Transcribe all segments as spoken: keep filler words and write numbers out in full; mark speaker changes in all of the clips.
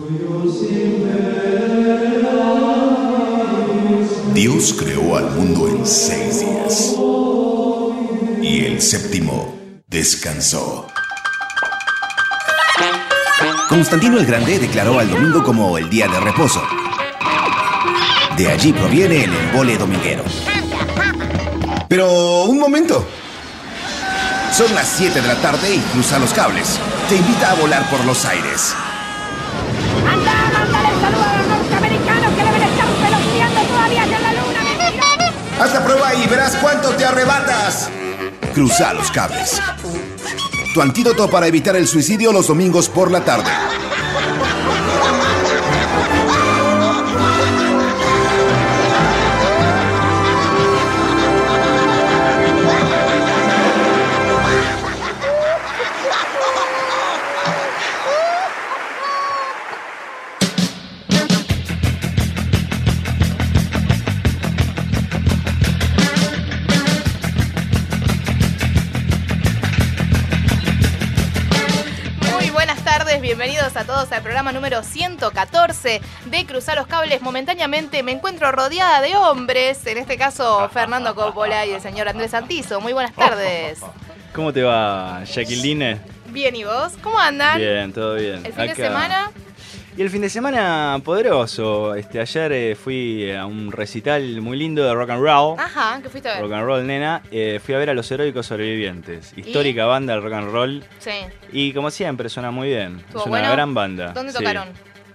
Speaker 1: Dios creó al mundo en seis días y el séptimo descansó. Constantino el Grande declaró al domingo como el día de reposo. De allí proviene el embole dominguero. Pero un momento. Son las siete de la tarde y Cruza los Cables te invita a volar por los aires.
Speaker 2: ¡Anda, mándale el saludo a los norteamericanos que deben estar peloteando todavía en la luna, mentiroso!
Speaker 1: Haz la prueba y verás cuánto te arrebatas. Cruza los Cables. Tu antídoto para evitar el suicidio los domingos por la tarde.
Speaker 3: Bienvenidos a todos al programa número ciento catorce de Cruzar los Cables. Momentáneamente me encuentro rodeada de hombres, en este caso Fernando Coppola y el señor Andrés Santizo. Muy buenas tardes.
Speaker 4: ¿Cómo te va, Jacqueline?
Speaker 3: Bien, ¿y vos? ¿Cómo andan?
Speaker 4: Bien, todo bien.
Speaker 3: ¿El fin
Speaker 4: Acá.
Speaker 3: de semana?
Speaker 4: Y el fin de semana poderoso. Este, ayer eh, fui a un recital muy lindo de rock and roll.
Speaker 3: Ajá, ¿qué fuiste a ver?
Speaker 4: Rock and roll, nena. Eh, fui a ver a Los Heroicos Sobrevivientes. Histórica
Speaker 3: ¿Y?
Speaker 4: banda del rock and roll.
Speaker 3: Sí.
Speaker 4: Y como siempre, suena muy bien.
Speaker 3: ¿Estuvo
Speaker 4: Es una
Speaker 3: bueno?
Speaker 4: gran banda.
Speaker 3: ¿Dónde
Speaker 4: Sí.
Speaker 3: tocaron?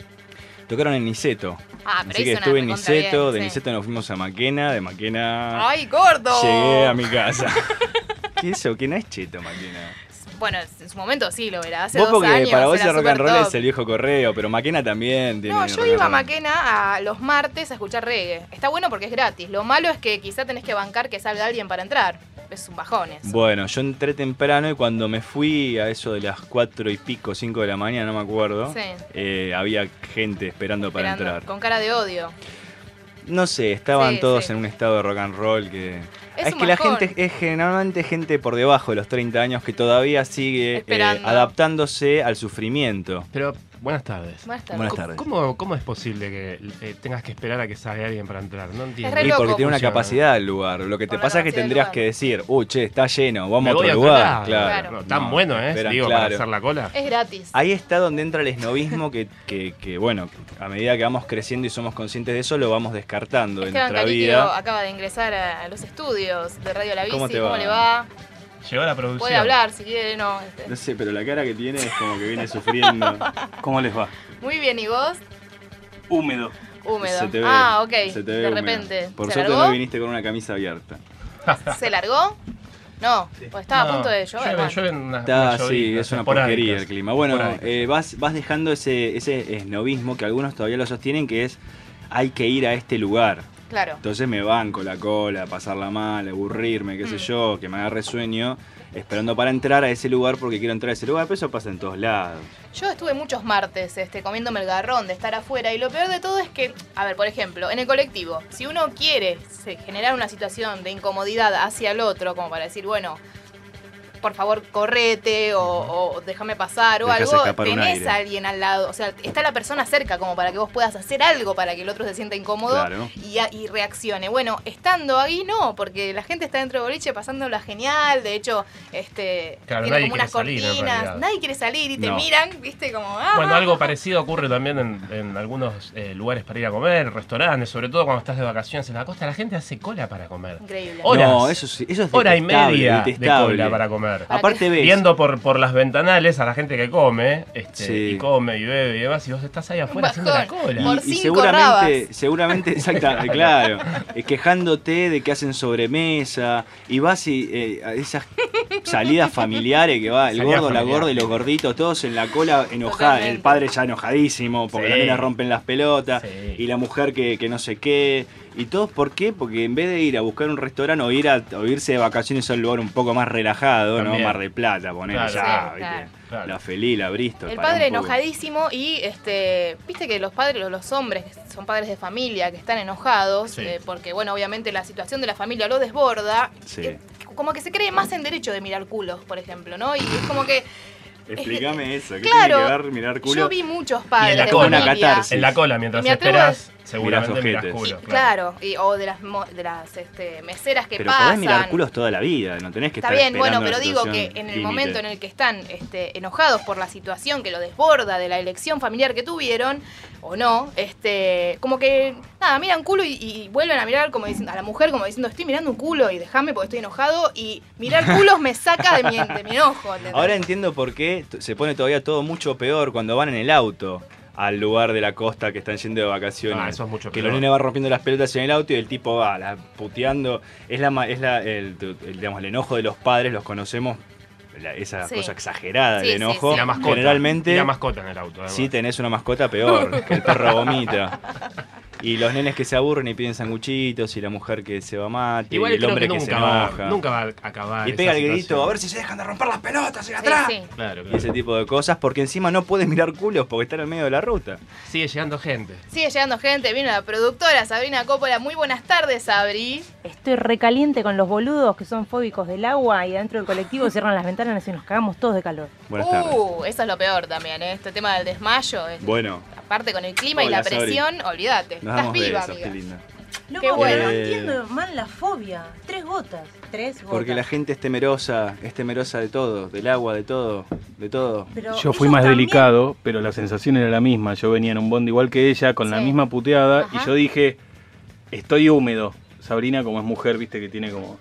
Speaker 4: Tocaron en Niceto.
Speaker 3: Ah, pero
Speaker 4: Así
Speaker 3: ahí
Speaker 4: que
Speaker 3: suena
Speaker 4: estuve en
Speaker 3: recontra
Speaker 4: Niceto.
Speaker 3: bien,
Speaker 4: De
Speaker 3: sí.
Speaker 4: Niceto nos fuimos a Maquena. De Maquena
Speaker 3: ¡Ay, gordo!
Speaker 4: llegué a mi casa. ¿Qué es eso? ¿Qué no es cheto, Maquena?
Speaker 3: Bueno, en su momento sí lo era. Hace
Speaker 4: Vos
Speaker 3: dos
Speaker 4: porque
Speaker 3: años
Speaker 4: para vos
Speaker 3: era
Speaker 4: el rock and
Speaker 3: super
Speaker 4: roll
Speaker 3: top.
Speaker 4: es el viejo correo, pero Maquena también tiene
Speaker 3: No, yo
Speaker 4: rock and
Speaker 3: iba a
Speaker 4: roll.
Speaker 3: Maquena a los martes a escuchar reggae. Está bueno porque es gratis. Lo malo es que quizá tenés que bancar que salga alguien para entrar. Es un bajón eso.
Speaker 4: Bueno, yo entré temprano y cuando me fui a eso de las cuatro y pico, cinco de la mañana, no me acuerdo,
Speaker 3: Sí.
Speaker 4: eh, había gente esperando para
Speaker 3: Esperando,
Speaker 4: entrar.
Speaker 3: con cara de odio.
Speaker 4: No sé, estaban
Speaker 3: Sí,
Speaker 4: todos
Speaker 3: sí.
Speaker 4: en un estado de rock and roll que...
Speaker 3: Es
Speaker 4: Es,
Speaker 3: un
Speaker 4: que la
Speaker 3: bajón.
Speaker 4: gente es generalmente gente por debajo de los treinta años que todavía sigue eh,
Speaker 3: Esperando.
Speaker 4: adaptándose al sufrimiento.
Speaker 5: Pero, buenas tardes.
Speaker 3: Buenas tardes.
Speaker 4: Buenas
Speaker 5: ¿Cómo-
Speaker 4: tardes.
Speaker 5: ¿Cómo, ¿Cómo es posible que eh, tengas que esperar a que salga alguien para entrar? No entiendo.
Speaker 3: Es re
Speaker 4: Y
Speaker 3: loco.
Speaker 4: porque tiene una
Speaker 5: Funciona.
Speaker 4: capacidad el lugar. Lo que te
Speaker 3: Por la
Speaker 4: pasa es que
Speaker 3: capacidad del
Speaker 4: tendrías
Speaker 3: lugar.
Speaker 4: que decir, uh, che, está lleno, vamos
Speaker 5: Me
Speaker 4: a otro
Speaker 5: voy a
Speaker 4: lugar.
Speaker 5: entrar.
Speaker 4: Claro.
Speaker 3: Claro.
Speaker 5: No, tan
Speaker 4: No,
Speaker 5: bueno, ¿eh?
Speaker 4: esperan,
Speaker 5: Digo,
Speaker 4: claro.
Speaker 5: para hacer la cola.
Speaker 3: Es gratis.
Speaker 4: Ahí está donde entra el esnovismo que, que, que, bueno, a medida que vamos creciendo y somos conscientes de eso, lo vamos descartando en
Speaker 3: Esteban
Speaker 4: nuestra
Speaker 3: Cariquio
Speaker 4: vida.
Speaker 3: acaba de ingresar a, a los estudios de Radio La Bici.
Speaker 4: ¿Cómo te va?
Speaker 3: le va?
Speaker 5: Llegó la producción.
Speaker 3: Puede hablar si quiere, no. este.
Speaker 4: No sé, pero la cara que tiene es como que viene sufriendo. ¿Cómo les va?
Speaker 3: Muy bien, ¿y vos?
Speaker 6: Húmedo.
Speaker 3: Húmedo.
Speaker 4: Se te ve,
Speaker 3: Ah, ok.
Speaker 4: se te ve
Speaker 3: de
Speaker 4: húmedo.
Speaker 3: repente.
Speaker 4: Por
Speaker 3: ¿Se
Speaker 4: suerte
Speaker 3: largó?
Speaker 4: no viniste con una camisa abierta.
Speaker 3: ¿Se largó? No, pues estaba a punto de llover.
Speaker 5: Llueve,
Speaker 3: bueno.
Speaker 5: llueven unas-
Speaker 4: Está,
Speaker 5: unas
Speaker 4: sí,
Speaker 5: llovidas
Speaker 4: es una
Speaker 5: esporádicas.
Speaker 4: porquería el clima. Bueno,
Speaker 5: Esporádicas.
Speaker 4: eh, vas, vas dejando ese, ese esnovismo que algunos todavía lo sostienen, que es hay que ir a este lugar.
Speaker 3: Claro.
Speaker 4: Entonces me banco la cola, pasarla mal, aburrirme, qué sé
Speaker 3: Mm.
Speaker 4: yo, que me agarre sueño, esperando para entrar a ese lugar porque quiero entrar a ese lugar, pero eso pasa en todos lados.
Speaker 3: Yo estuve muchos martes este, comiéndome el garrón de estar afuera y lo peor de todo es que, a ver, por ejemplo, en el colectivo, si uno quiere se- generar una situación de incomodidad hacia el otro, como para decir, bueno, por favor, correte o, o déjame pasar o
Speaker 4: Dejás
Speaker 3: algo,
Speaker 4: escapar un
Speaker 3: tenés
Speaker 4: aire.
Speaker 3: a alguien al lado, o sea, está la persona cerca como para que vos puedas hacer algo para que el otro se sienta incómodo
Speaker 4: Claro.
Speaker 3: y, a- y reaccione. Bueno, estando ahí no, porque la gente está dentro de boliche pasándola genial, de hecho, este
Speaker 5: Claro,
Speaker 3: tiene
Speaker 5: nadie
Speaker 3: como unas
Speaker 5: quiere salir, en
Speaker 3: cortinas,
Speaker 5: realidad.
Speaker 3: nadie quiere salir y te
Speaker 4: No.
Speaker 3: miran, viste, como... ah,
Speaker 5: Bueno,
Speaker 3: ah,
Speaker 5: algo
Speaker 3: ah.
Speaker 5: parecido ocurre también en, en algunos eh, lugares para ir a comer, restaurantes, sobre todo cuando estás de vacaciones en la costa, la gente hace cola para comer.
Speaker 3: Increíble.
Speaker 5: Horas.
Speaker 4: No, eso sí, eso es
Speaker 5: Hora y
Speaker 4: detestable,
Speaker 5: media de
Speaker 4: detestable.
Speaker 5: cola para comer.
Speaker 3: Para
Speaker 4: Aparte
Speaker 3: que-
Speaker 4: ves,
Speaker 5: Viendo por, por las ventanales a la gente que come, este,
Speaker 4: Sí.
Speaker 5: y come y bebe y demás, y vos estás ahí afuera haciendo la
Speaker 3: bajón.
Speaker 5: cola.
Speaker 3: Por
Speaker 4: y, y
Speaker 3: cinco
Speaker 4: seguramente,
Speaker 3: rabas.
Speaker 4: seguramente, exactamente, claro, eh, quejándote de que hacen sobremesa y vas y eh, a esas salidas familiares que va el
Speaker 5: Salida
Speaker 4: gordo, la
Speaker 5: familiar.
Speaker 4: gorda y los gorditos todos en la cola enojados,
Speaker 3: Totalmente.
Speaker 4: el padre ya enojadísimo porque
Speaker 5: Sí.
Speaker 4: las nenas rompen las pelotas
Speaker 5: Sí.
Speaker 4: y la mujer que, que no sé qué. ¿Y todos por qué? Porque en vez de ir a buscar un restaurante o ir a o irse de vacaciones a un lugar un poco más relajado, ¿no?
Speaker 5: También.
Speaker 4: Mar del Plata, poner
Speaker 5: Claro.
Speaker 4: ya,
Speaker 3: Sí,
Speaker 4: ¿viste?
Speaker 3: claro.
Speaker 5: Claro.
Speaker 4: La Feliz, la Bristol.
Speaker 3: El
Speaker 4: pará
Speaker 3: padre
Speaker 4: un poco.
Speaker 3: enojadísimo y este, viste que los padres, los hombres que son padres de familia que están enojados,
Speaker 5: Sí.
Speaker 3: eh, porque bueno, obviamente la situación de la familia lo desborda,
Speaker 4: Sí.
Speaker 3: eh, como que se cree más en derecho de mirar culos, por ejemplo, ¿no? Y es como que
Speaker 4: Explícame eso, ¿qué
Speaker 3: Claro,
Speaker 4: tiene que ver mirar culo?
Speaker 3: yo vi muchos
Speaker 5: Y
Speaker 3: padres
Speaker 5: en la
Speaker 3: de
Speaker 5: cola,
Speaker 4: una
Speaker 3: familia.
Speaker 4: catarsis.
Speaker 5: En la cola, mientras
Speaker 3: Y me atrevo
Speaker 5: esperás,
Speaker 3: a-
Speaker 5: seguramente
Speaker 4: Mirás
Speaker 5: mirás
Speaker 4: ojetes.
Speaker 5: culo.
Speaker 3: Claro, y, o de las, mo- de las este, meseras que
Speaker 4: Pero
Speaker 3: pasan.
Speaker 4: podés mirar culos toda la vida, no tenés que
Speaker 3: Está
Speaker 4: estar
Speaker 3: bien, bueno,
Speaker 4: esperando
Speaker 3: pero
Speaker 4: una
Speaker 3: digo que
Speaker 4: situación
Speaker 3: en el
Speaker 4: límite.
Speaker 3: momento en el que están este, enojados por la situación que lo desborda de la elección familiar que tuvieron, o no, este, como que, nada, miran culo y, y vuelven a mirar como diciendo, a la mujer como diciendo, estoy mirando un culo y déjame porque estoy enojado, y mirar culos me saca de mi, de mi enojo. ¿entendés?
Speaker 4: Ahora entiendo por qué t- se pone todavía todo mucho peor cuando van en el auto al lugar de la costa que están yendo de vacaciones.
Speaker 5: Ah, eso es mucho
Speaker 4: que
Speaker 5: peor.
Speaker 4: los nenes van rompiendo las pelotas en el auto y el tipo va la, puteando. Es la ma- es la, el, el, digamos, el enojo de los padres, los conocemos, la- esa
Speaker 3: Sí.
Speaker 4: cosa exagerada
Speaker 3: Sí,
Speaker 4: del
Speaker 3: sí,
Speaker 4: enojo.
Speaker 5: Y la mascota.
Speaker 4: Generalmente,
Speaker 5: Y la mascota en el auto, además.
Speaker 4: si tenés una mascota, peor, que el perro vomita. Y los nenes que se aburren y piden sanguchitos, y la mujer que se va a mate,
Speaker 5: Igual
Speaker 4: y el
Speaker 5: creo
Speaker 4: hombre
Speaker 5: que
Speaker 4: que,
Speaker 5: nunca,
Speaker 4: se
Speaker 5: va,
Speaker 4: enoja.
Speaker 5: nunca va a acabar.
Speaker 4: y
Speaker 5: esa
Speaker 4: pega el grito,
Speaker 5: situación.
Speaker 4: a ver si se dejan de romper las pelotas hacia
Speaker 3: Sí,
Speaker 4: atrás.
Speaker 3: sí.
Speaker 5: Claro,
Speaker 4: Y
Speaker 5: claro.
Speaker 4: ese tipo de cosas, porque encima no puedes mirar culos porque están en medio de la ruta.
Speaker 5: Sigue llegando gente.
Speaker 3: Sigue llegando gente, vino la productora Sabrina Coppola. Muy buenas tardes, Sabri.
Speaker 6: Estoy recaliente con los boludos que son fóbicos del agua y adentro del colectivo cierran las ventanas y nos cagamos todos de calor.
Speaker 4: Buenas tardes.
Speaker 3: Uh, eso es lo peor también, ¿eh? Este tema del desmayo. es-
Speaker 4: Bueno,
Speaker 3: Aparte con el clima y
Speaker 4: Hola,
Speaker 3: la
Speaker 4: Sabri.
Speaker 3: presión, olvídate.
Speaker 4: nos
Speaker 3: Estás
Speaker 4: damos
Speaker 3: viva,
Speaker 4: besos,
Speaker 3: amiga.
Speaker 4: qué linda.
Speaker 6: Loco,
Speaker 3: Qué bueno.
Speaker 6: no
Speaker 4: Eh,
Speaker 6: entiendo mal la fobia. Tres gotas. Tres gotas.
Speaker 4: Porque la gente es temerosa, es temerosa de todo, del agua, de todo, de todo.
Speaker 6: Pero
Speaker 7: Yo fui
Speaker 6: ellos
Speaker 7: más
Speaker 6: también-
Speaker 7: delicado, pero la sensación era la misma. Yo venía en un bondi igual que ella, con la
Speaker 3: Sí.
Speaker 7: misma puteada,
Speaker 3: Ajá.
Speaker 7: y yo dije, estoy húmedo. Sabrina, como es mujer, viste que tiene como...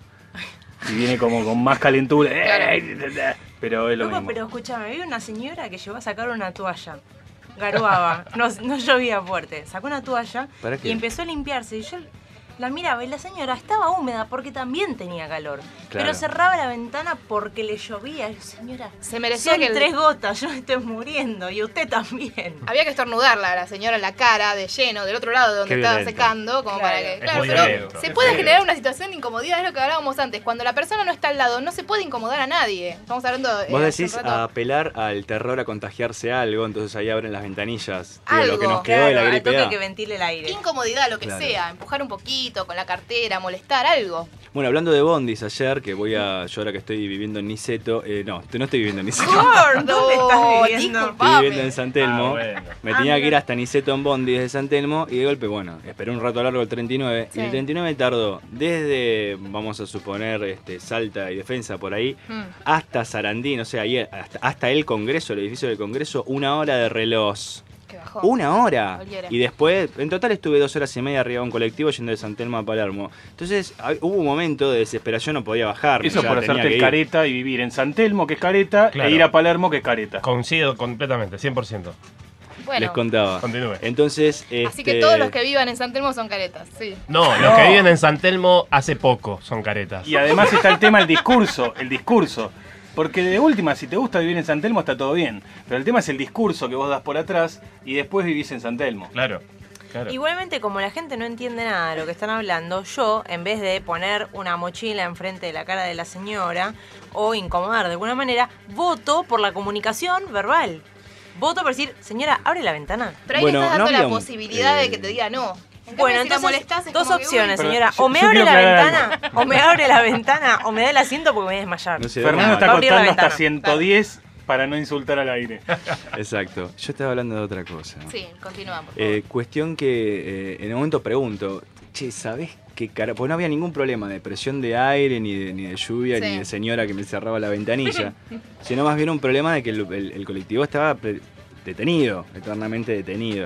Speaker 7: Y viene como con más calentura.
Speaker 3: Claro.
Speaker 7: Pero es lo
Speaker 6: Loco,
Speaker 7: mismo.
Speaker 6: pero escúchame, vi una señora que llegó a sacar una toalla. Garoaba, no, no llovía fuerte. Sacó una toalla
Speaker 4: ¿Para qué?
Speaker 6: y empezó a limpiarse. Y yo la miraba y la señora estaba húmeda porque también tenía calor.
Speaker 4: Claro.
Speaker 6: Pero cerraba la ventana porque le llovía. Y yo, señora,
Speaker 3: Se merecía
Speaker 6: son
Speaker 3: que el-
Speaker 6: tres gotas, yo me estoy muriendo. Y usted también.
Speaker 3: Había que estornudarla a la señora en la cara, de lleno, del otro lado de donde
Speaker 4: Qué
Speaker 3: estaba
Speaker 4: violento.
Speaker 3: secando, como
Speaker 6: Claro.
Speaker 3: para que.
Speaker 6: Es
Speaker 3: Claro,
Speaker 5: muy
Speaker 3: pero
Speaker 5: violento.
Speaker 3: se
Speaker 5: Es
Speaker 3: puede
Speaker 5: muy
Speaker 3: generar
Speaker 5: violento.
Speaker 3: una situación de incomodidad, es lo que hablábamos antes. Cuando la persona no está al lado, no se puede incomodar a nadie. Estamos hablando de.
Speaker 4: Vos
Speaker 3: eh, hace
Speaker 4: decís
Speaker 3: un rato.
Speaker 4: apelar al terror a contagiarse algo, entonces ahí abren las ventanillas. Digo, lo que
Speaker 3: Algo.
Speaker 4: nos quedó de la
Speaker 6: Claro, al
Speaker 4: gripe
Speaker 6: toque
Speaker 4: A.
Speaker 6: que ventile el aire.
Speaker 3: Incomodidad, lo que
Speaker 4: Claro.
Speaker 3: sea, empujar un poquito con la cartera, molestar, algo.
Speaker 4: Bueno, hablando de bondis ayer, que voy a, yo ahora que estoy viviendo en Niceto, eh, no, no estoy viviendo en Niceto.
Speaker 3: Gordo,
Speaker 6: ¿Dónde estás viviendo?
Speaker 4: Estoy
Speaker 3: disculpame.
Speaker 4: viviendo en San Telmo.
Speaker 5: Ah, bueno.
Speaker 4: Me
Speaker 6: Ah,
Speaker 4: tenía que ir
Speaker 6: mira.
Speaker 4: hasta Niceto en bondi desde San Telmo y de golpe, bueno, esperé un rato largo el treinta y nueve.
Speaker 3: Sí.
Speaker 4: Y el treinta y nueve tardó desde, vamos a suponer, este, Salta y Defensa por ahí,
Speaker 3: Mm.
Speaker 4: hasta Sarandí, o sea, ahí, hasta, hasta el Congreso, el edificio del Congreso, una hora de reloj.
Speaker 3: Qué bajón.
Speaker 4: Una hora.
Speaker 3: Cualquiera.
Speaker 4: Y después, en total estuve dos horas y media arriba de un colectivo yendo de San Telmo a Palermo. Entonces, hay- hubo un momento de desesperación, no podía bajar.
Speaker 7: Eso
Speaker 4: ya
Speaker 7: por
Speaker 4: tenía
Speaker 7: hacerte
Speaker 4: que
Speaker 7: el
Speaker 4: ir.
Speaker 7: careta y vivir en San Telmo, que es careta,
Speaker 5: Claro.
Speaker 7: e ir a Palermo, que es careta.
Speaker 5: Coincido completamente, cien por ciento.
Speaker 3: Bueno,
Speaker 4: Les contaba.
Speaker 5: Continúe.
Speaker 4: Entonces,
Speaker 3: así
Speaker 4: este,
Speaker 3: que todos los que vivan en San Telmo son caretas, sí.
Speaker 5: No, los que viven en San Telmo hace poco son caretas.
Speaker 7: Y además está el tema del discurso, el discurso. Porque de última, si te gusta vivir en San Telmo, está todo bien. Pero el tema es el discurso que vos das por atrás y después vivís en San Telmo.
Speaker 5: Claro, claro.
Speaker 6: Igualmente, como la gente no entiende nada de lo que están hablando, yo, en vez de poner una mochila enfrente de la cara de la señora o incomodar de alguna manera, voto por la comunicación verbal. Voto por decir, señora, abre la ventana.
Speaker 3: Pero ahí
Speaker 4: Bueno,
Speaker 3: le estás
Speaker 4: no
Speaker 3: dando
Speaker 4: había
Speaker 3: la
Speaker 4: un-
Speaker 3: posibilidad de
Speaker 4: eh,
Speaker 3: que te diga no. En cambio,
Speaker 6: Bueno,
Speaker 3: si la
Speaker 6: entonces,
Speaker 3: molestás, es
Speaker 6: dos
Speaker 3: como que,
Speaker 6: opciones,
Speaker 3: uy,
Speaker 6: señora.
Speaker 7: yo-
Speaker 6: O me
Speaker 7: yo
Speaker 6: abre
Speaker 7: quiero
Speaker 6: la
Speaker 7: aclarar
Speaker 6: ventana, o me abre la ventana, o me da el asiento porque me voy a desmayar.
Speaker 4: No sé,
Speaker 7: Fernando
Speaker 4: no,
Speaker 7: está
Speaker 6: Va a abrir la
Speaker 7: contando hasta
Speaker 6: ventana.
Speaker 7: ciento diez para no insultar al aire.
Speaker 4: Exacto. Yo estaba hablando de otra cosa.
Speaker 3: Sí, continúa, por favor.
Speaker 4: Eh, cuestión que eh, en el momento pregunto, che, ¿sabés qué cara? Porque no había ningún problema de presión de aire, ni de, ni de lluvia,
Speaker 3: Sí.
Speaker 4: ni de señora que me cerraba la ventanilla, sino más bien un problema de que el, el- el colectivo estaba pre- detenido, eternamente detenido.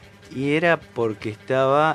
Speaker 4: Y era porque estaba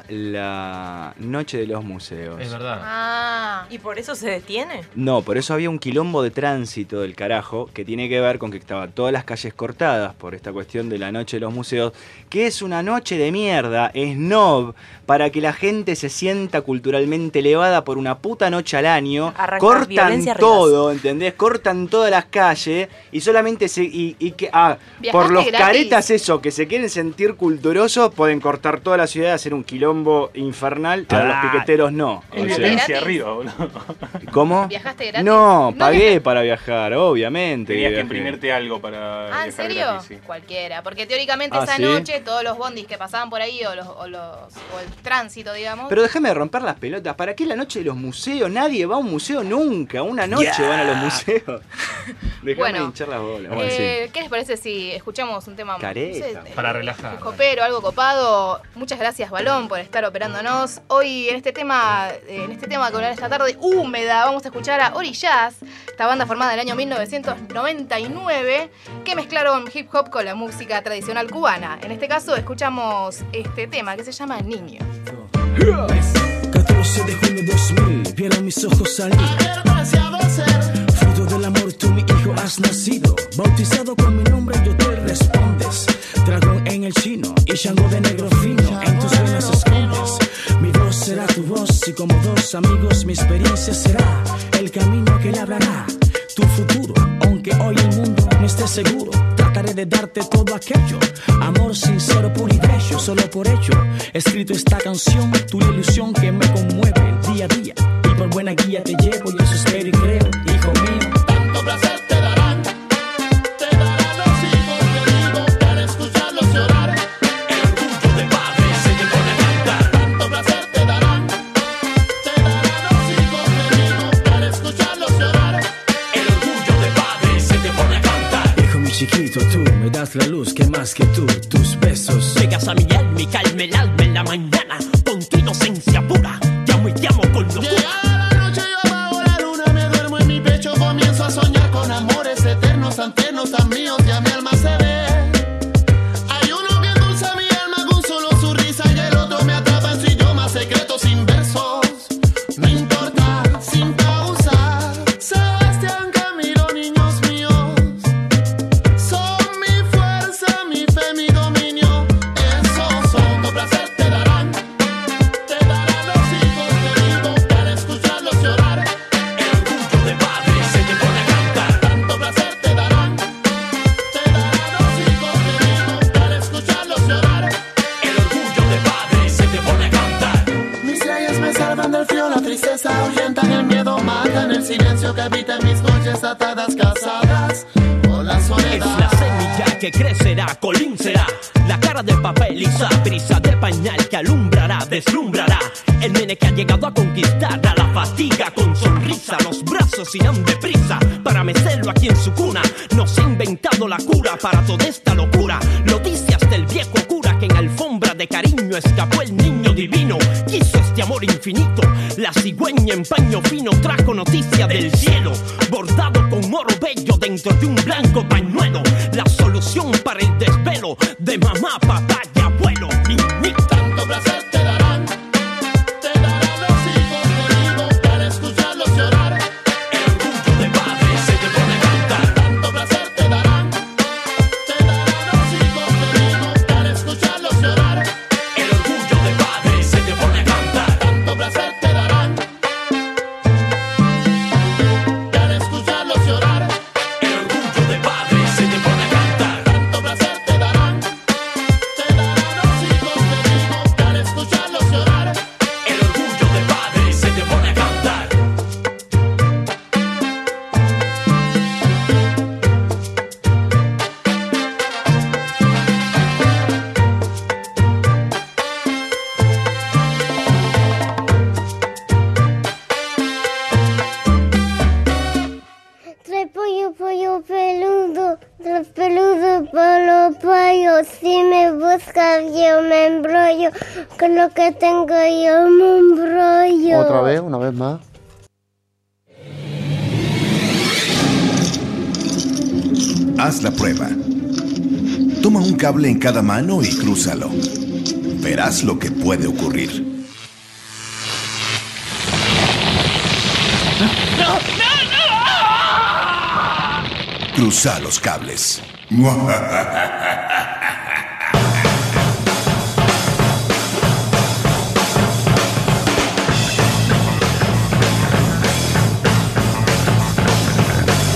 Speaker 4: la noche de los museos.
Speaker 5: Es verdad.
Speaker 3: Ah,
Speaker 6: ¿Y por eso se detiene?
Speaker 4: No, por eso había un quilombo de tránsito del carajo que tiene que ver con que estaban todas las calles cortadas por esta cuestión de la noche de los museos, que es una noche de mierda, snob, para que la gente se sienta culturalmente elevada por una puta noche al año.
Speaker 6: Arrancar
Speaker 4: Cortan
Speaker 6: violencia arriba.
Speaker 4: todo, ¿entendés? Cortan todas las calles y solamente se... Y, y que, ah,
Speaker 3: Viajaste
Speaker 4: por los
Speaker 3: gratis.
Speaker 4: caretas eso, que se quieren sentir culturosos, pueden cortar toda la ciudad y hacer un quilombo infernal, a los piqueteros no.
Speaker 7: En
Speaker 4: O sea,
Speaker 7: violencia arriba, boludo.
Speaker 4: ¿Cómo?
Speaker 3: ¿Viajaste gratis?
Speaker 4: No,
Speaker 3: No
Speaker 4: pagué
Speaker 3: viajaste.
Speaker 4: para viajar, obviamente.
Speaker 7: Tenías que
Speaker 4: viajé.
Speaker 7: imprimirte algo para
Speaker 3: Ah, ¿en
Speaker 7: viajar
Speaker 3: serio?
Speaker 7: gratis, sí.
Speaker 3: Cualquiera. Porque teóricamente
Speaker 4: Ah,
Speaker 3: esa
Speaker 4: ¿sí?
Speaker 3: noche todos los bondis que pasaban por ahí o, los, o, los, o el tránsito, digamos.
Speaker 4: Pero déjame de romper las pelotas. ¿Para qué la noche de los museos? Nadie va a un museo nunca. Una noche
Speaker 7: Yeah.
Speaker 4: van a los museos. Déjame
Speaker 3: Bueno,
Speaker 4: de hinchar las bolas. Bueno,
Speaker 3: Eh,
Speaker 4: sí.
Speaker 3: ¿Qué les parece si escuchamos un tema
Speaker 4: Careta.
Speaker 3: no sé,
Speaker 5: Para
Speaker 3: eh,
Speaker 5: relajar.
Speaker 3: Copero, algo copado? Muchas gracias, Balón, por estar operándonos. Hoy en este tema, en este tema que hablar esta tarde, húmeda, vamos a escuchar a Orillaz, esta banda formada en el año mil novecientos noventa y nueve, que mezclaron hip hop con la música tradicional cubana. En este caso escuchamos este tema que se llama Niño.
Speaker 8: catorce de junio dos mil, vieron mis ojos salir. Fruto del amor, tú mi hijo has nacido. Bautizado con mi nombre, yo te respondes. Dragón en el chino y Shango de negro fino. En tus venas escondes. Mi voz será tu voz y como dos amigos mi experiencia será el camino que labrará tu futuro. Aunque hoy el mundo no esté seguro, trataré de darte todo aquello. Amor sincero, puro y bello, solo por ello he escrito esta canción. Tu ilusión que me conmueve el día a día. Y por buena guía te llevo y eso espero y creo, hijo mío.
Speaker 9: Tanto placer te darán, te darán los hijos que vivo para escucharlos llorar. El orgullo de padre se te pone a cantar. Tanto placer te darán, te darán los hijos que vivo para escucharlos llorar. El orgullo de padre se te pone a cantar.
Speaker 8: Hijo mi chiquito, tú me das la luz que más que tú, tus besos.
Speaker 10: Llegas a mi alma y calme el alma en la mañana. Con tu inocencia pura, te amo y te amo con locura.
Speaker 9: Llega la noche, yo apago la luna, me duermo en mi pecho, comienzo a soñar con amores eternos, tan tiernos, tan míos, ya mi alma se ve. Hay uno que endulza mi alma con solo su risa y el otro me atrapa en su idioma secreto sin versos. No importa, sin pausa. Sebastián, Camilo, niños míos, son mi fuerza, mi fe, mi dominio. Esos son tu placer te darán, te darán los hijos que vivo para escucharlos llorar.
Speaker 10: El orgullo de padre se te pone a cantar.
Speaker 9: Tanto placer te darán, te darán los hijos que vivo para escucharlos llorar.
Speaker 10: El orgullo de padre se te pone a cantar.
Speaker 9: Mis reyes me salvan del frío, la tristeza ahuyentan el miedo, matan el silencio que habita en mis noches atadas, casadas por la
Speaker 10: Es
Speaker 9: soledad.
Speaker 10: la semilla que crecerá, colín será. La cara de papel y esa brisa de pañal que alumbrará, deslumbrará. El nene que ha llegado a conquistar a la fatiga con sonrisa. Los brazos irán deprisa para mecerlo aquí en su cuna. Nos ha inventado la cura para toda esta locura. Lo dice hasta el viejo cura que en alfombra de cariño escapó el niño divino. Quiso este amor infinito. La cigüeña en paño fino trajo noticia del cielo. Bordado con oro bello dentro de un blanco pañuelo. La solución para el desvelo de mamá, papá y abuelo. Niñito.
Speaker 9: Tanto placer te darán, te darán los hijos que vivo para escucharlos llorar.
Speaker 10: El orgullo de padre se te pone a cantar.
Speaker 9: Tanto placer te darán, te darán los hijos que vivo para escucharlos llorar.
Speaker 10: El orgullo de padre se te pone a cantar.
Speaker 9: Tanto placer te darán, para escucharlos llorar.
Speaker 10: El orgullo de padre se te pone a cantar.
Speaker 9: Tanto placer te darán, te darán los hijos que vivo para escucharlos llorar.
Speaker 10: El orgullo de padre se te pone a cantar.
Speaker 11: Trae pollo, pollo peludo, trae peludo por los pollos. Si me buscas yo me embrollo, con lo que tengo yo me embrollo.
Speaker 12: Otra vez, una vez más.
Speaker 1: Haz la prueba. Toma un cable en cada mano y crúzalo. Verás lo que puede ocurrir. Cruza los cables.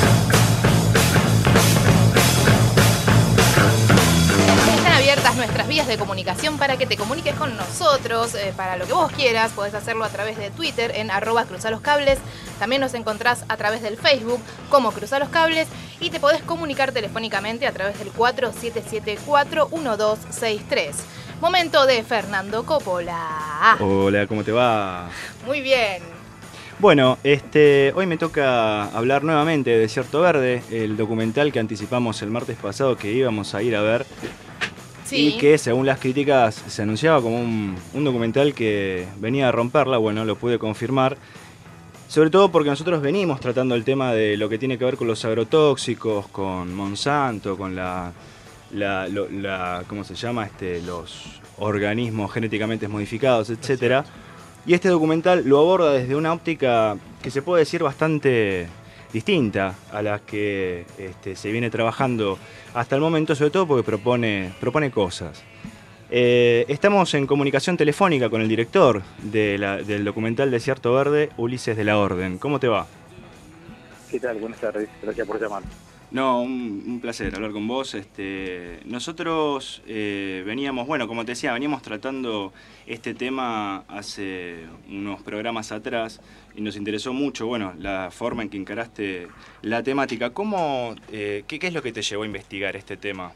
Speaker 3: Están abiertas nuestras vías vías de comunicación para que te comuniques con nosotros, eh, para lo que vos quieras. Podés hacerlo a través de Twitter en arroba cruzaloscables. También nos encontrás a través del Facebook como Cruzá los Cables y te podés comunicar telefónicamente a través del cuatro siete siete cuatro uno dos seis tres. Momento de Fernando Coppola.
Speaker 4: Hola, ¿cómo te va?
Speaker 3: Muy bien.
Speaker 4: Bueno, este, hoy me toca hablar nuevamente de Desierto Verde, el documental que anticipamos el martes pasado que íbamos a ir a ver.
Speaker 3: Sí.
Speaker 4: Y que según las críticas se anunciaba como un, un documental que venía a romperla. Bueno, lo pude confirmar. Sobre todo porque nosotros venimos tratando el tema de lo que tiene que ver con los agrotóxicos, con Monsanto, con la, la, lo, la ¿cómo se llama? Este, los organismos genéticamente modificados, etcétera. Y este documental lo aborda desde una óptica que se puede decir bastante distinta a la que este, se viene trabajando hasta el momento, sobre todo porque propone, propone cosas. Eh, estamos en comunicación telefónica con el director de la, del documental Desierto Verde, Ulises de la Orden. ¿Cómo te va?
Speaker 12: ¿Qué tal? Buenas tardes. Gracias por llamar.
Speaker 4: No, un, un placer hablar con vos. Este, nosotros eh, veníamos, bueno, como te decía, veníamos tratando este tema hace unos programas atrás y nos interesó mucho, bueno, la forma en que encaraste la temática. ¿Cómo, eh, qué, qué es lo que te llevó a investigar este tema?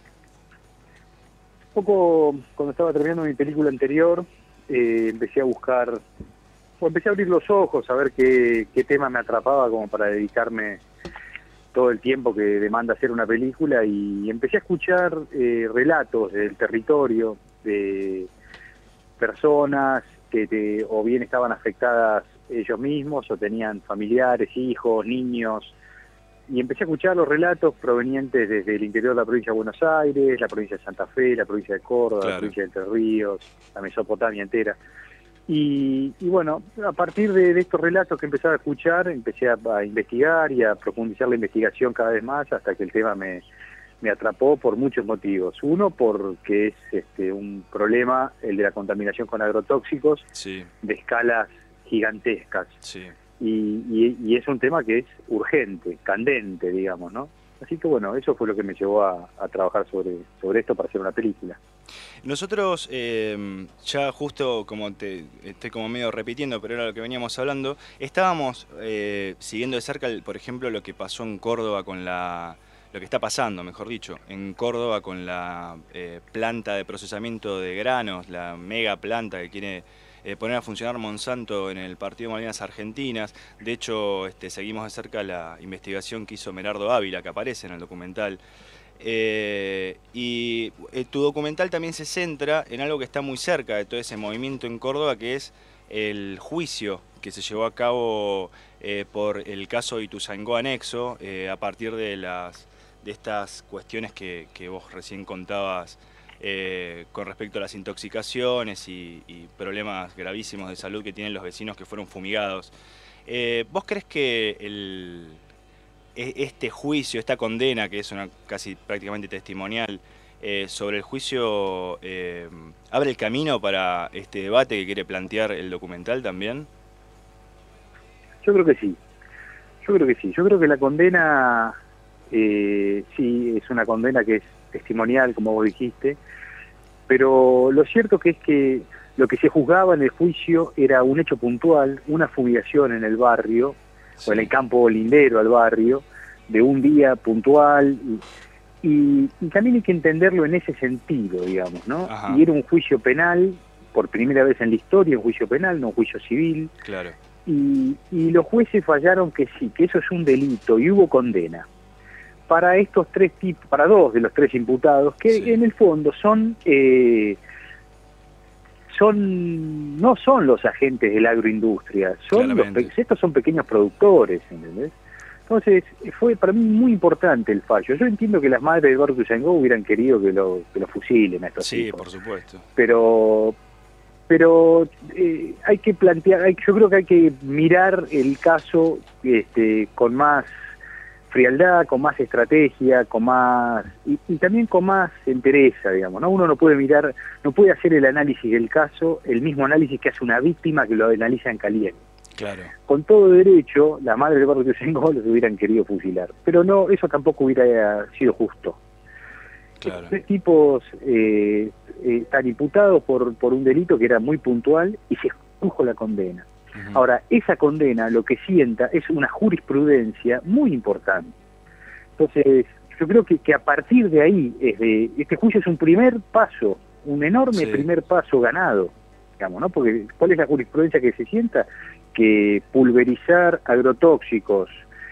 Speaker 12: Un poco cuando estaba terminando mi película anterior, eh, empecé a buscar, o empecé a abrir los ojos, a ver qué, qué tema me atrapaba como para dedicarme todo el tiempo que demanda hacer una película, y empecé a escuchar eh, relatos del territorio, de personas que te, o bien estaban afectadas ellos mismos, o tenían familiares, hijos, niños, y empecé a escuchar los relatos provenientes desde el interior de la provincia de Buenos Aires, la provincia de Santa Fe, la provincia de Córdoba, claro, la provincia de Entre Ríos, la Mesopotamia entera. Y, y bueno, a partir de, de estos relatos que empezaba a escuchar, empecé a, a investigar y a profundizar la investigación cada vez más, hasta que el tema me, me atrapó por muchos motivos. Uno, porque es este, un problema, el de la contaminación con agrotóxicos, sí, de escalas gigantescas. Sí. Y, y, y es un tema que es urgente, candente, digamos, ¿no? Así que bueno, eso fue lo que me llevó a, a trabajar sobre, sobre esto para hacer una película.
Speaker 4: Nosotros, eh, ya justo como te estoy como medio repitiendo, pero era lo que veníamos hablando, estábamos eh, siguiendo de cerca, por ejemplo, lo que pasó en Córdoba con la... lo que está pasando, mejor dicho, en Córdoba con la eh, planta de procesamiento de granos, la mega planta que quiere eh, poner a funcionar Monsanto en el partido de Malvinas Argentinas. De hecho, este, seguimos de cerca la investigación que hizo Merardo Ávila, que aparece en el documental. Eh, y eh, tu documental también se centra en algo que está muy cerca de todo ese movimiento en Córdoba, que es el juicio que se llevó a cabo eh, por el caso Ituzaingó Anexo, eh, a partir de las de estas cuestiones que, que vos recién contabas eh, con respecto a las intoxicaciones y, y problemas gravísimos de salud que tienen los vecinos que fueron fumigados. Eh, ¿Vos crees que el, este juicio, esta condena, que es una casi prácticamente testimonial, eh, sobre el juicio, eh, abre el camino para este debate que quiere plantear el documental también?
Speaker 12: Yo creo que sí. Yo creo que sí. Yo creo que la condena... Eh, sí, es una condena que es testimonial, como vos dijiste, pero lo cierto que es que lo que se juzgaba en el juicio era un hecho puntual, una fumigación en el barrio, sí, o en el campo lindero al barrio, de un día puntual, y, y, y también hay que entenderlo en ese sentido, digamos, ¿no? Ajá. Y era un juicio penal, por primera vez en la historia, un juicio penal, no un juicio civil.
Speaker 4: Claro.
Speaker 12: Y, y los jueces fallaron que sí, que eso es un delito, y hubo condena para estos tres tipos, para dos de los tres imputados, que sí, en el fondo son, eh, son, no son los agentes de la agroindustria, son los, estos son pequeños productores, ¿entendés? Entonces, fue para mí muy importante el fallo. Yo entiendo que las madres de Eduardo Ituzaingó hubieran querido que lo, que lo fusilen a estos
Speaker 4: Sí,
Speaker 12: tipos,
Speaker 4: por supuesto.
Speaker 12: Pero... pero eh, hay que plantear, hay, yo creo que hay que mirar el caso este, con más frialdad, con más estrategia, con más y, y también con más entereza, digamos, ¿no? Uno no puede mirar, no puede hacer el análisis del caso, el mismo análisis que hace una víctima que lo analiza en caliente.
Speaker 4: Claro. Con
Speaker 12: todo derecho, la madre de Eduardo Ituzaingó los hubieran querido fusilar, pero no, eso tampoco hubiera sido justo.
Speaker 4: Claro.
Speaker 12: Tres tipos eh, eh, están imputados por, por un delito que era muy puntual y se expuso la condena. Uh-huh. Ahora, esa condena lo que sienta es una jurisprudencia muy importante. Entonces, yo creo que, que a partir de ahí, es de, este juicio es un primer paso, un enorme sí. primer paso ganado, digamos, ¿no? Porque ¿cuál es la jurisprudencia que se sienta? Que pulverizar agrotóxicos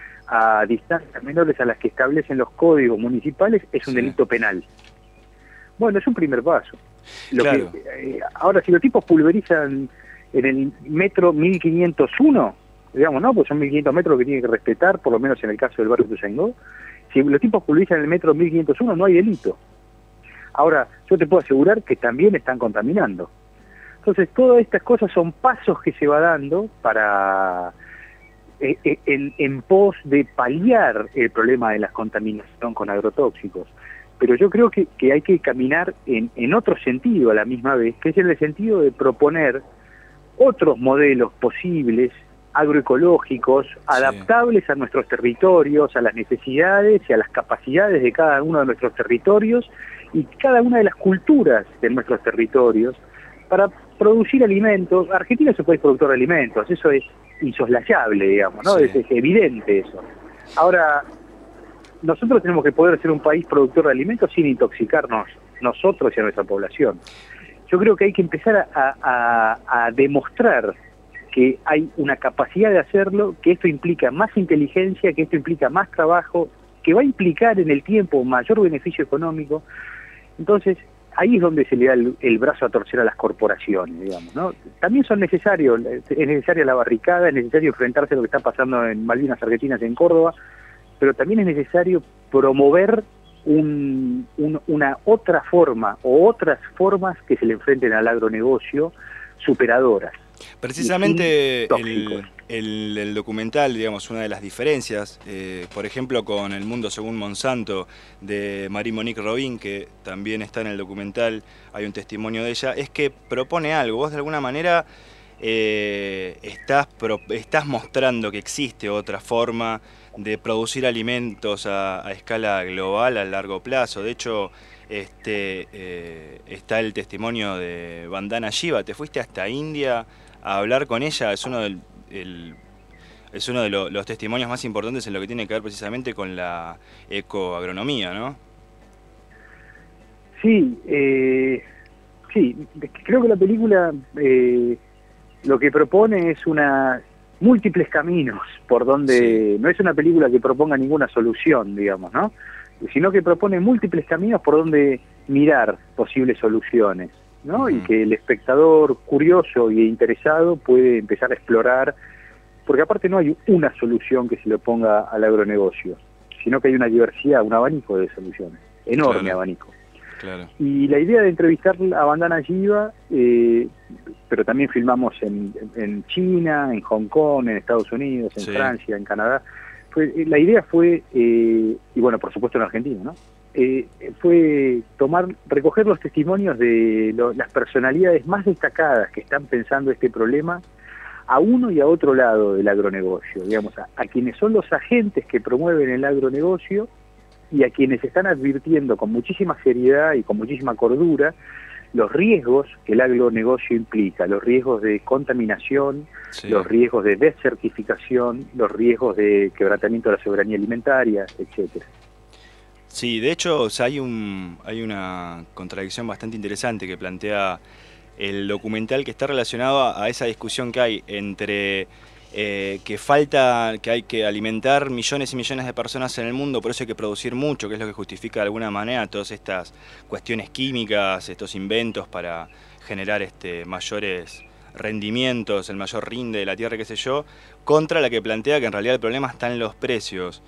Speaker 12: a distancias menores a las que establecen los códigos municipales es un sí. delito penal. Bueno, es un primer paso. Lo claro. que, eh, ahora, si los tipos pulverizan en el metro mil quinientos uno, digamos, ¿no? Pues son mil quinientos metros que tienen que respetar, por lo menos en el caso del barrio de Ituzaingó. Si los tipos pulverizan en el metro mil quinientos uno, no hay delito. Ahora, yo te puedo asegurar que también están contaminando. Entonces, todas estas cosas son pasos que se va dando para eh, eh, en, en pos de paliar el problema de la contaminación con agrotóxicos. Pero yo creo que, que hay que caminar en, en otro sentido a la misma vez, que es en el sentido de proponer otros modelos posibles, agroecológicos, sí. adaptables a nuestros territorios, a las necesidades y a las capacidades de cada uno de nuestros territorios y cada una de las culturas de nuestros territorios, para producir alimentos. Argentina es un país productor de alimentos, eso es insoslayable, digamos, ¿no? Sí. Es, es evidente eso. Ahora, nosotros tenemos que poder ser un país productor de alimentos sin intoxicarnos nosotros y a nuestra población. Yo creo que hay que empezar a, a, a demostrar que hay una capacidad de hacerlo, que esto implica más inteligencia, que esto implica más trabajo, que va a implicar en el tiempo mayor beneficio económico. Entonces, ahí es donde se le da el, el brazo a torcer a las corporaciones, digamos, ¿no? También son necesarios, es necesaria la barricada, es necesario enfrentarse a lo que está pasando en Malvinas Argentinas, en Córdoba, pero también es necesario promover un, un, una otra forma o otras formas que se le enfrenten al agronegocio superadoras.
Speaker 4: Precisamente el, el, el documental, digamos, una de las diferencias, eh, por ejemplo, con El Mundo Según Monsanto, de Marie-Monique Robin, que también está en el documental, hay un testimonio de ella, es que propone algo. Vos de alguna manera eh, estás, pro, estás mostrando que existe otra forma de producir alimentos a, a escala global a largo plazo. De hecho, este, eh, está el testimonio de Vandana Shiva. Te fuiste hasta India a hablar con ella. Es uno, del, el, es uno de lo, los testimonios más importantes en lo que tiene que ver precisamente con la ecoagronomía, ¿no?
Speaker 12: Sí, eh, sí, creo que la película eh, lo que propone es una múltiples caminos por donde, sí. no es una película que proponga ninguna solución, digamos, ¿no? Sino que propone múltiples caminos por donde mirar posibles soluciones, ¿no? Uh-huh. Y que el espectador curioso y interesado puede empezar a explorar, porque aparte no hay una solución que se le ponga al agronegocio, sino que hay una diversidad, un abanico de soluciones, enorme claro. abanico.
Speaker 4: Claro.
Speaker 12: Y la idea de entrevistar a Vandana Shiva, eh, pero también filmamos en, en China, en Hong Kong, en Estados Unidos, en sí. Francia, en Canadá. Fue, la idea fue, eh, y bueno, por supuesto en Argentina, ¿no? Eh, fue tomar, recoger los testimonios de lo, las personalidades más destacadas que están pensando este problema a uno y a otro lado del agronegocio, digamos, a, a quienes son los agentes que promueven el agronegocio y a quienes están advirtiendo con muchísima seriedad y con muchísima cordura los riesgos que el agronegocio implica, los riesgos de contaminación, sí. los riesgos de desertificación, los riesgos de quebrantamiento de la soberanía alimentaria, etcétera.
Speaker 4: Sí, de hecho, o sea, hay un hay una contradicción bastante interesante que plantea el documental, que está relacionado a, a esa discusión que hay entre eh, que falta, que hay que alimentar millones y millones de personas en el mundo, por eso hay que producir mucho, que es lo que justifica de alguna manera todas estas cuestiones químicas, estos inventos para generar este mayores rendimientos, el mayor rinde de la tierra, qué sé yo, contra la que plantea que en realidad el problema está en los precios.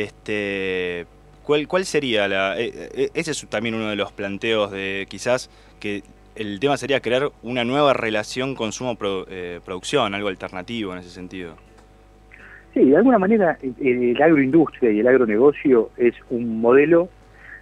Speaker 4: Este, ¿cuál, cuál sería la...? Eh, ese es también uno de los planteos de quizás que el tema sería crear una nueva relación consumo-producción, algo alternativo en ese sentido.
Speaker 12: Sí, de alguna manera el agroindustria y el agronegocio es un modelo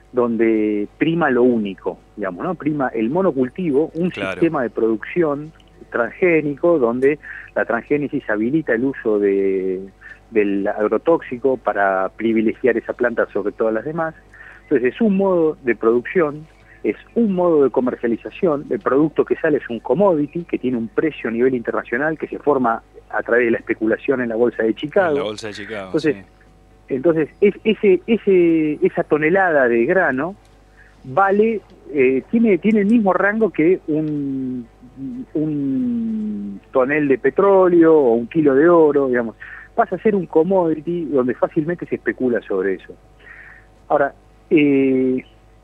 Speaker 12: donde prima lo único, digamos, ¿no? Prima el monocultivo, un claro. sistema de producción transgénico donde la transgénesis habilita el uso de, del agrotóxico para privilegiar esa planta sobre todas las demás, Entonces es un modo de producción, es un modo de comercialización, el producto que sale es un commodity que tiene un precio a nivel internacional que se forma a través de la especulación en la bolsa de Chicago.
Speaker 4: En la bolsa de Chicago,
Speaker 12: Entonces,
Speaker 4: sí.
Speaker 12: entonces es, ese, ese, esa tonelada de grano vale, eh, tiene, tiene el mismo rango que un, un tonel de petróleo o un kilo de oro, digamos. Pasa a ser un commodity donde fácilmente se especula sobre eso. Ahora, eh,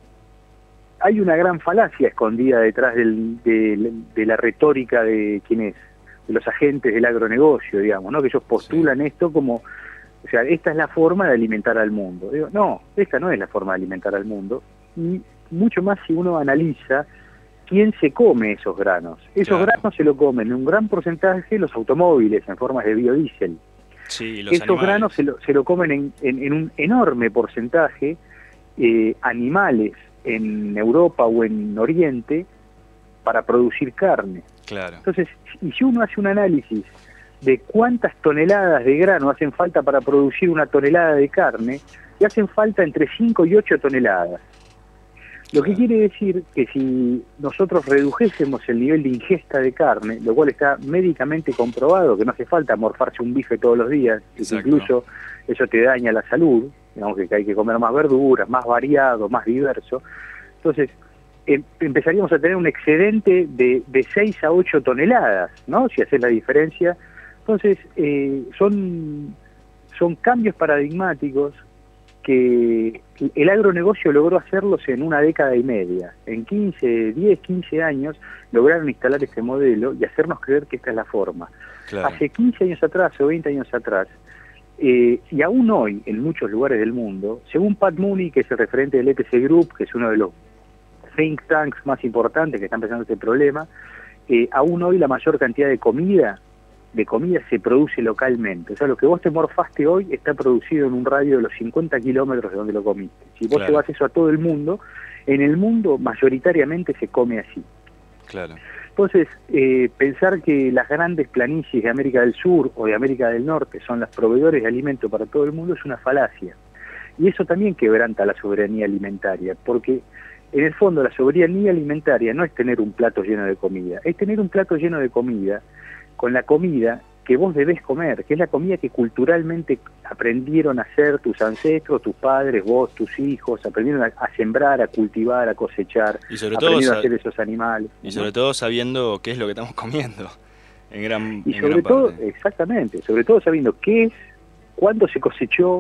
Speaker 12: hay una gran falacia escondida detrás del, de, de la retórica de quienes, de los agentes del agronegocio, digamos, ¿no? Que ellos postulan sí. esto como, o sea, esta es la forma de alimentar al mundo. Digo, no, esta no es la forma de alimentar al mundo, y mucho más si uno analiza quién se come esos granos. Esos claro. granos se lo comen en un gran porcentaje los automóviles en formas de biodiesel.
Speaker 4: Sí, los
Speaker 12: Esos
Speaker 4: animales.
Speaker 12: granos se lo, se lo comen en, en, en un enorme porcentaje eh, animales en Europa o en Oriente para producir carne.
Speaker 4: Claro.
Speaker 12: Entonces, y si uno hace un análisis de cuántas toneladas de grano hacen falta para producir una tonelada de carne, y hacen falta entre cinco y ocho toneladas. Lo que quiere decir que si nosotros redujésemos el nivel de ingesta de carne, lo cual está médicamente comprobado, que no hace falta morfarse un bife todos los días, que incluso eso te daña la salud, digamos que hay que comer más verduras, más variado, más diverso. Entonces, eh, empezaríamos a tener un excedente de, de seis a ocho toneladas, ¿no? Si haces la diferencia. Entonces, eh, son, son cambios paradigmáticos que el agronegocio logró hacerlos en una década y media. En quince, diez, quince años lograron instalar este modelo y hacernos creer que esta es la forma. Claro. Hace quince años atrás o veinte años atrás, eh, y aún hoy en muchos lugares del mundo, según Pat Mooney, que es el referente del E T C Group, que es uno de los think tanks más importantes que están pensando este problema, eh, aún hoy la mayor cantidad de comida de comida se produce localmente. O sea, lo que vos te morfaste hoy está producido en un radio de los cincuenta kilómetros de donde lo comiste. Si vos claro. llevas eso a todo el mundo, en el mundo mayoritariamente se come así.
Speaker 4: Claro.
Speaker 12: Entonces, eh, pensar que las grandes planicies de América del Sur o de América del Norte son las proveedores de alimento para todo el mundo es una falacia. Y eso también quebranta la soberanía alimentaria, porque en el fondo la soberanía alimentaria no es tener un plato lleno de comida, es tener un plato lleno de comida con la comida que vos debés comer, que es la comida que culturalmente aprendieron a hacer tus ancestros, tus padres, vos, tus hijos, aprendieron a, a sembrar, a cultivar, a cosechar,
Speaker 4: y sobre
Speaker 12: aprendieron
Speaker 4: todo,
Speaker 12: a hacer esos animales.
Speaker 4: Y sobre ¿no? todo sabiendo qué es lo que estamos comiendo, en gran,
Speaker 12: y
Speaker 4: en
Speaker 12: sobre
Speaker 4: gran
Speaker 12: todo,
Speaker 4: parte.
Speaker 12: exactamente, sobre todo sabiendo qué es, cuándo se cosechó,